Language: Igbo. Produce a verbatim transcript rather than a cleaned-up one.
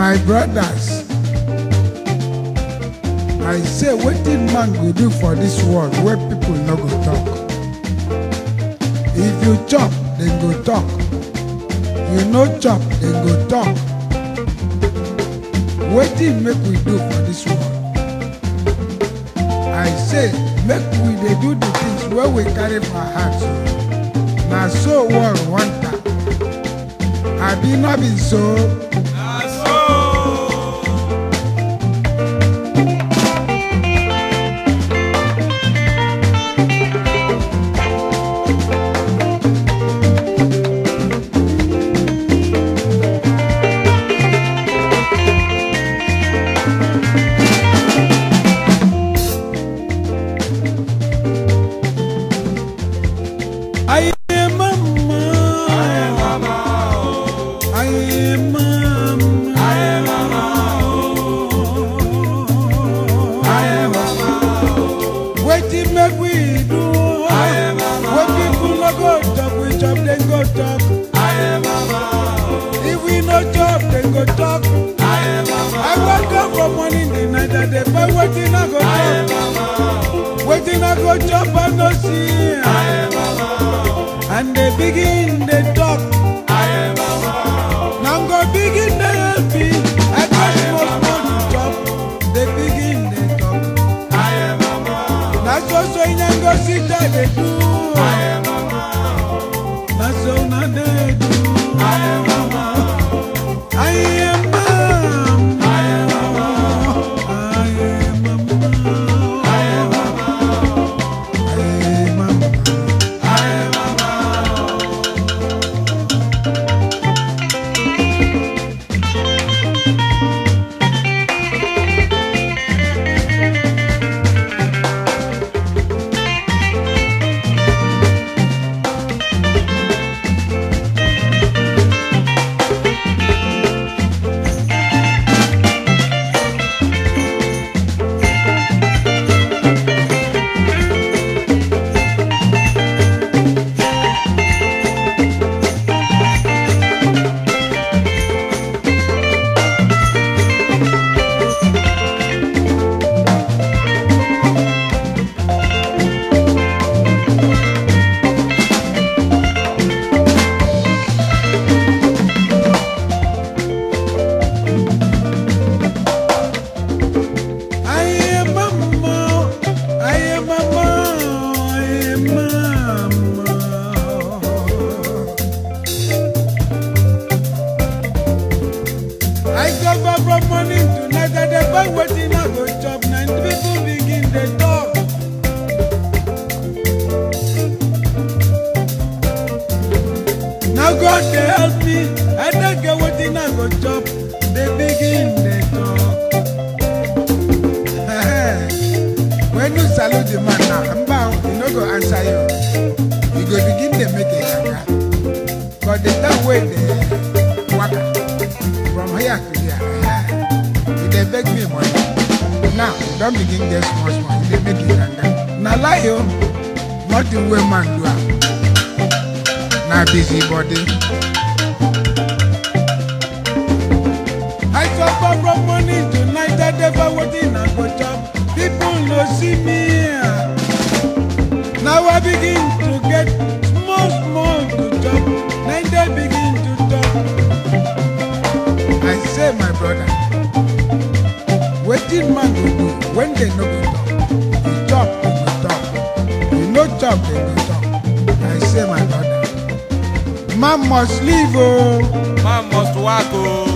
My brothers, I say wetin man go do for this world where people no go talk. If you chop, then go talk. You no chop, then go talk. Wetin make we do for this world? I say make we dey do the things wey we carry for heart. Na so world want am. Abi no be so? I am mama, I am mama, I am mama, I am mama, I am mama. Wetin make we do? I am mama. When people no go talk, we chop, then go talk. I am mama. If we no chop, then go talk. I am mama. I wake up from morning to night and day, but wetin I go talk? I am mama. Wetin I go chop, I no see. I am mama. And they begin they talk. I am mama. Now go begin they help me. I just want money talk. They begin they talk. I am mama. That's so so in go sit there they do. I am mama. That's so now they do. I am mama. I am mama. I am mama. I am mama. I am mama. I am mama. I am from morning to night and they find wetin I go chop. Now people begin they talk. Now God they help me. I don't get wetin I go chop. They begin they talk. When you salute the man now, I'm bound, he no go answer you. You go begin to make a ganga. But the time way they waka from here to here. They beg me money. Now, don't begin get small small. They make it ganga. Now lie you, nothing way man do. Now busy body. I suffer from morning to night. I never waiting I go chop. People no see me. Now I begin to get small small to chop. Then they begin to talk. I say my brother, wetin man go do when they no go talk? You chop, they go talk. You no chop, they go talk. I say my brother, man must live, oh. Man must work, oh.